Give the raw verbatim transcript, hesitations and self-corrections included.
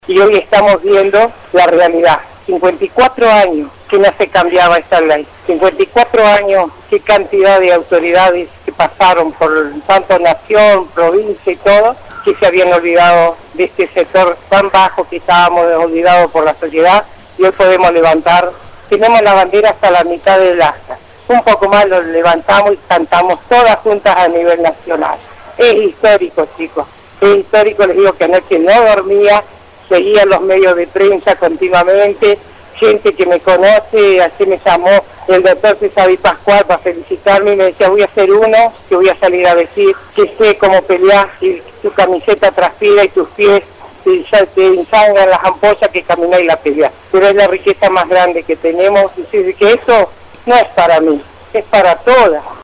Y hoy estamos viendo la realidad. cincuenta y cuatro años que no se cambiaba esta ley. cincuenta y cuatro años, qué cantidad de autoridades que pasaron por tanto nación, provincia y todo, que se habían olvidado de este sector tan bajo que estábamos olvidados por la sociedad, y hoy podemos levantar. Tenemos la bandera hasta la mitad del asta. Un poco más lo levantamos y cantamos todas juntas a nivel nacional. Es histórico, chicos. Es histórico, les digo que anoche no dormía, seguía los medios de prensa continuamente, gente que me conoce, así me llamó el doctor César Di Pascual para felicitarme y me decía, voy a hacer uno, que voy a salir a decir que sé cómo pelear, y tu camiseta transpira y tus pies y ya te ensangran las ampollas que caminá y la peleás. Pero es la riqueza más grande que tenemos, y que eso no es para mí, es para todas.